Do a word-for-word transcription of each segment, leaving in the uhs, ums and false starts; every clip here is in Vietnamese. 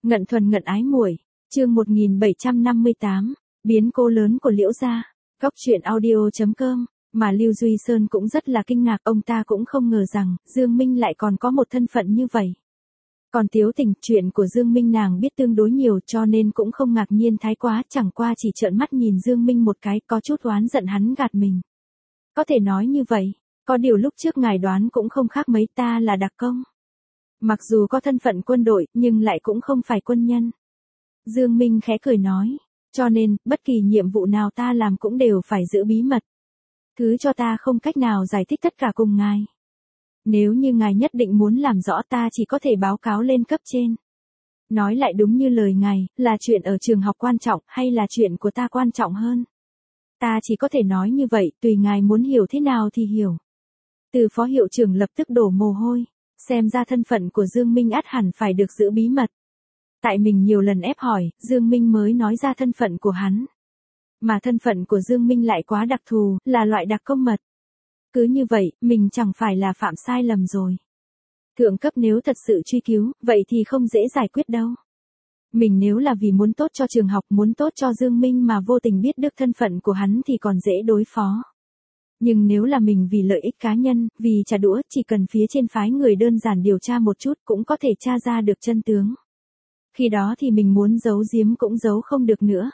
Ngận thuần ngận ái muội, chương một nghìn bảy trăm năm mươi tám, biến cố lớn của Liễu gia. Góc truyện audio chấm com, mà Lưu Duy Sơn cũng rất là kinh ngạc, ông ta cũng không ngờ rằng Dương Minh lại còn có một thân phận như vậy. Còn Tiếu Tình, chuyện của Dương Minh nàng biết tương đối nhiều cho nên cũng không ngạc nhiên thái quá, chẳng qua chỉ trợn mắt nhìn Dương Minh một cái, có chút oán giận hắn gạt mình. Có thể nói như vậy, có điều lúc trước ngài đoán cũng không khác mấy, ta là đặc công. Mặc dù có thân phận quân đội, nhưng lại cũng không phải quân nhân. Dương Minh khẽ cười nói, cho nên, bất kỳ nhiệm vụ nào ta làm cũng đều phải giữ bí mật. Thứ cho ta không cách nào giải thích tất cả cùng ngài. Nếu như ngài nhất định muốn làm rõ, ta chỉ có thể báo cáo lên cấp trên. Nói lại đúng như lời ngài, là chuyện ở trường học quan trọng hay là chuyện của ta quan trọng hơn? Ta chỉ có thể nói như vậy, tùy ngài muốn hiểu thế nào thì hiểu. Từ phó hiệu trưởng lập tức đổ mồ hôi, xem ra thân phận của Dương Minh ắt hẳn phải được giữ bí mật. Tại mình nhiều lần ép hỏi, Dương Minh mới nói ra thân phận của hắn. Mà thân phận của Dương Minh lại quá đặc thù, là loại đặc công mật. Cứ như vậy, mình chẳng phải là phạm sai lầm rồi. Thượng cấp nếu thật sự truy cứu, vậy thì không dễ giải quyết đâu. Mình nếu là vì muốn tốt cho trường học, muốn tốt cho Dương Minh mà vô tình biết được thân phận của hắn thì còn dễ đối phó. Nhưng nếu là mình vì lợi ích cá nhân, vì trả đũa, chỉ cần phía trên phái người đơn giản điều tra một chút cũng có thể tra ra được chân tướng. Khi đó thì mình muốn giấu giếm cũng giấu không được nữa.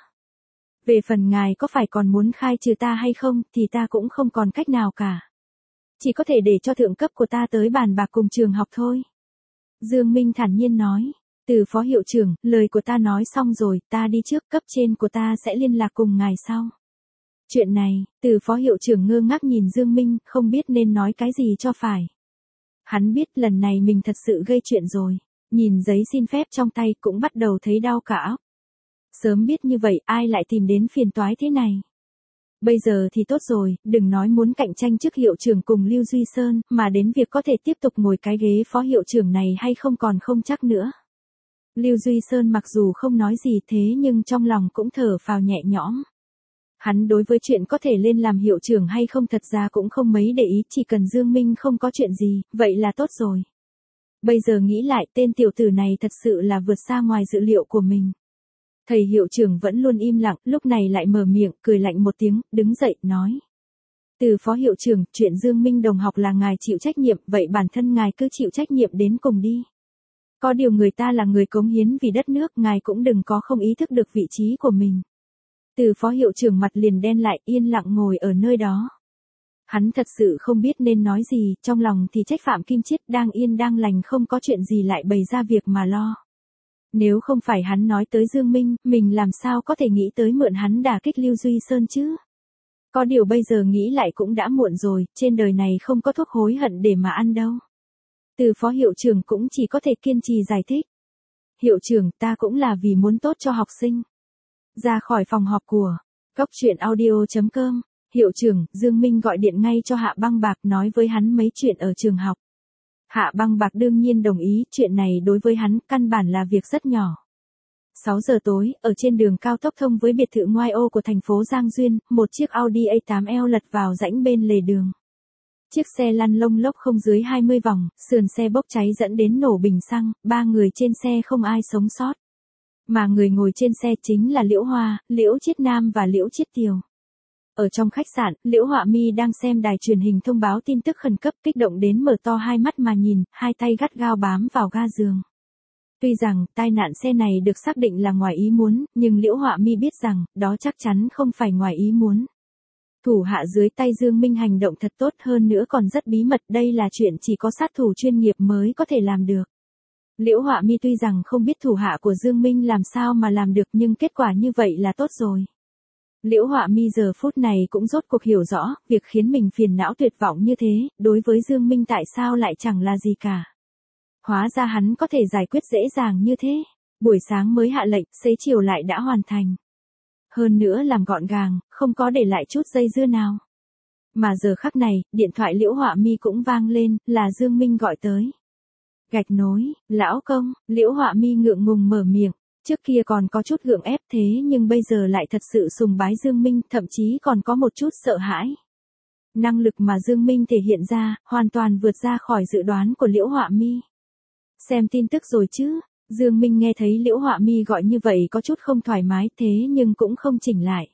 Về phần ngài có phải còn muốn khai trừ ta hay không, thì ta cũng không còn cách nào cả. Chỉ có thể để cho thượng cấp của ta tới bàn bạc cùng trường học thôi. Dương Minh thản nhiên nói, từ phó hiệu trưởng, lời của ta nói xong rồi, ta đi trước, cấp trên của ta sẽ liên lạc cùng ngài sau. Chuyện này, từ phó hiệu trưởng ngơ ngác nhìn Dương Minh, không biết nên nói cái gì cho phải. Hắn biết lần này mình thật sự gây chuyện rồi, nhìn giấy xin phép trong tay cũng bắt đầu thấy đau cả óc. Sớm biết như vậy, ai lại tìm đến phiền toái thế này. Bây giờ thì tốt rồi, đừng nói muốn cạnh tranh chức hiệu trưởng cùng Lưu Duy Sơn, mà đến việc có thể tiếp tục ngồi cái ghế phó hiệu trưởng này hay không còn không chắc nữa. Lưu Duy Sơn mặc dù không nói gì thế nhưng trong lòng cũng thở phào nhẹ nhõm. Hắn đối với chuyện có thể lên làm hiệu trưởng hay không thật ra cũng không mấy để ý, chỉ cần Dương Minh không có chuyện gì, vậy là tốt rồi. Bây giờ nghĩ lại, tên tiểu tử này thật sự là vượt xa ngoài dự liệu của mình. Thầy hiệu trưởng vẫn luôn im lặng, lúc này lại mở miệng, cười lạnh một tiếng, đứng dậy, nói. Từ phó hiệu trưởng, chuyện Dương Minh đồng học là ngài chịu trách nhiệm, vậy bản thân ngài cứ chịu trách nhiệm đến cùng đi. Có điều người ta là người cống hiến vì đất nước, ngài cũng đừng có không ý thức được vị trí của mình. Từ phó hiệu trưởng mặt liền đen lại, yên lặng ngồi ở nơi đó. Hắn thật sự không biết nên nói gì, trong lòng thì trách Phạm Kim Chiết đang yên đang lành không có chuyện gì lại bày ra việc mà lo. Nếu không phải hắn nói tới Dương Minh, mình làm sao có thể nghĩ tới mượn hắn đả kích Lưu Duy Sơn chứ? Có điều bây giờ nghĩ lại cũng đã muộn rồi, trên đời này không có thuốc hối hận để mà ăn đâu. Từ phó hiệu trưởng cũng chỉ có thể kiên trì giải thích. Hiệu trưởng, ta cũng là vì muốn tốt cho học sinh. Ra khỏi phòng họp của góc truyện audio chấm com, hiệu trưởng, Dương Minh gọi điện ngay cho Hạ Băng Bạc nói với hắn mấy chuyện ở trường học. Hạ Băng Bạc đương nhiên đồng ý, chuyện này đối với hắn căn bản là việc rất nhỏ. sáu giờ tối, ở trên đường cao tốc thông với biệt thự ngoại ô của thành phố Giang Duyên, một chiếc Audi A tám L lật vào rãnh bên lề đường. Chiếc xe lăn lông lốc không dưới hai mươi vòng, sườn xe bốc cháy dẫn đến nổ bình xăng, ba người trên xe không ai sống sót. Mà người ngồi trên xe chính là Liễu Hoa, Liễu Chiết Nam và Liễu Chiết Tiều. Ở trong khách sạn, Liễu Họa Mi đang xem đài truyền hình thông báo tin tức khẩn cấp, kích động đến mở to hai mắt mà nhìn, hai tay gắt gao bám vào ga giường. Tuy rằng, tai nạn xe này được xác định là ngoài ý muốn, nhưng Liễu Họa Mi biết rằng, đó chắc chắn không phải ngoài ý muốn. Thủ hạ dưới tay Dương Minh hành động thật tốt, hơn nữa còn rất bí mật, đây là chuyện chỉ có sát thủ chuyên nghiệp mới có thể làm được. Liễu Họa Mi tuy rằng không biết thủ hạ của Dương Minh làm sao mà làm được, nhưng kết quả như vậy là tốt rồi. Liễu Họa Mi giờ phút này cũng rốt cuộc hiểu rõ, việc khiến mình phiền não tuyệt vọng như thế, đối với Dương Minh tại sao lại chẳng là gì cả. Hóa ra hắn có thể giải quyết dễ dàng như thế. Buổi sáng mới hạ lệnh, xế chiều lại đã hoàn thành. Hơn nữa làm gọn gàng, không có để lại chút dây dưa nào. Mà giờ khắc này, điện thoại Liễu Họa Mi cũng vang lên, là Dương Minh gọi tới. Gạch nối, lão công, Liễu Họa Mi ngượng ngùng mở miệng. Trước kia còn có chút gượng ép thế nhưng bây giờ lại thật sự sùng bái Dương Minh, thậm chí còn có một chút sợ hãi. Năng lực mà Dương Minh thể hiện ra, hoàn toàn vượt ra khỏi dự đoán của Liễu Họa Mi. Xem tin tức rồi chứ? Dương Minh nghe thấy Liễu Họa Mi gọi như vậy có chút không thoải mái thế nhưng cũng không chỉnh lại.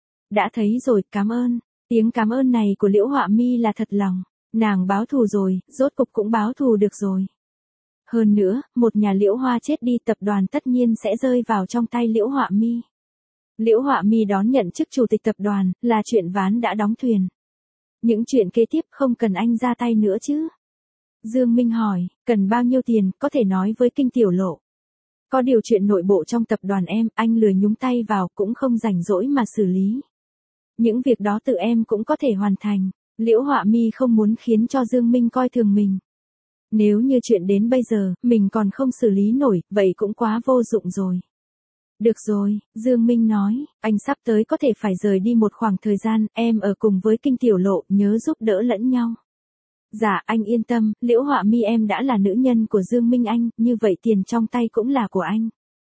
Đã thấy rồi, cảm ơn. Tiếng cảm ơn này của Liễu Họa Mi là thật lòng. Nàng báo thù rồi, rốt cục cũng báo thù được rồi. Hơn nữa, một nhà Liễu Hoa chết đi tập đoàn tất nhiên sẽ rơi vào trong tay Liễu Họa Mi. Liễu Họa Mi đón nhận chức chủ tịch tập đoàn, là chuyện ván đã đóng thuyền. Những chuyện kế tiếp không cần anh ra tay nữa chứ? Dương Minh hỏi, cần bao nhiêu tiền, có thể nói với Kinh Tiểu Lộ. Có điều chuyện nội bộ trong tập đoàn em, anh lười nhúng tay vào cũng không rảnh rỗi mà xử lý. Những việc đó tự em cũng có thể hoàn thành. Liễu Họa Mi không muốn khiến cho Dương Minh coi thường mình. Nếu như chuyện đến bây giờ, mình còn không xử lý nổi, vậy cũng quá vô dụng rồi. Được rồi, Dương Minh nói, anh sắp tới có thể phải rời đi một khoảng thời gian, em ở cùng với Kinh Tiểu Lộ, nhớ giúp đỡ lẫn nhau. Dạ, anh yên tâm, Liễu Họa Mi em đã là nữ nhân của Dương Minh anh, như vậy tiền trong tay cũng là của anh.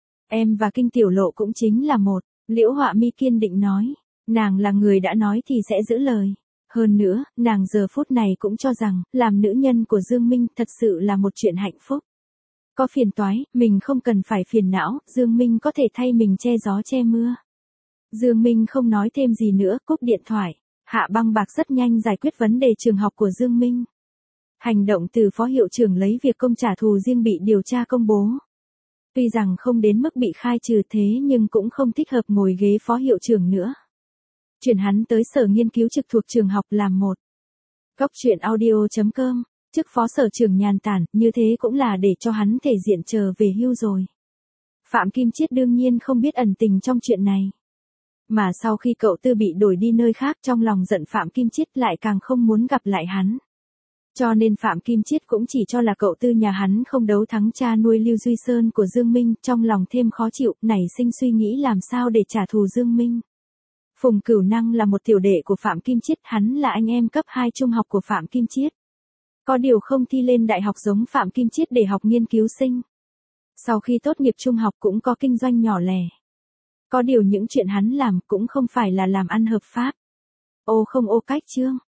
Em và Kinh Tiểu Lộ cũng chính là một, Liễu Họa Mi kiên định nói, nàng là người đã nói thì sẽ giữ lời. Hơn nữa, nàng giờ phút này cũng cho rằng, làm nữ nhân của Dương Minh thật sự là một chuyện hạnh phúc. Có phiền toái, mình không cần phải phiền não, Dương Minh có thể thay mình che gió che mưa. Dương Minh không nói thêm gì nữa, cúp điện thoại. Hạ Băng Bạc rất nhanh giải quyết vấn đề trường học của Dương Minh. Hành động từ phó hiệu trưởng lấy việc công trả thù riêng bị điều tra công bố. Tuy rằng không đến mức bị khai trừ thế nhưng cũng không thích hợp ngồi ghế phó hiệu trưởng nữa. Chuyển hắn tới sở nghiên cứu trực thuộc trường học làm một. Góc truyện audio chấm com, chức phó sở trưởng nhàn tản, như thế cũng là để cho hắn thể diện chờ về hưu rồi. Phạm Kim Chiết đương nhiên không biết ẩn tình trong chuyện này. Mà sau khi cậu Tư bị đổi đi nơi khác trong lòng giận Phạm Kim Chiết lại càng không muốn gặp lại hắn. Cho nên Phạm Kim Chiết cũng chỉ cho là cậu Tư nhà hắn không đấu thắng cha nuôi Lưu Duy Sơn của Dương Minh, trong lòng thêm khó chịu, nảy sinh suy nghĩ làm sao để trả thù Dương Minh. Phùng Cửu Năng là một tiểu đệ của Phạm Kim Chiết, hắn là anh em cấp hai trung học của Phạm Kim Chiết. Có điều không thi lên đại học giống Phạm Kim Chiết để học nghiên cứu sinh. Sau khi tốt nghiệp trung học cũng có kinh doanh nhỏ lẻ. Có điều những chuyện hắn làm cũng không phải là làm ăn hợp pháp. Ô không ô cách chương.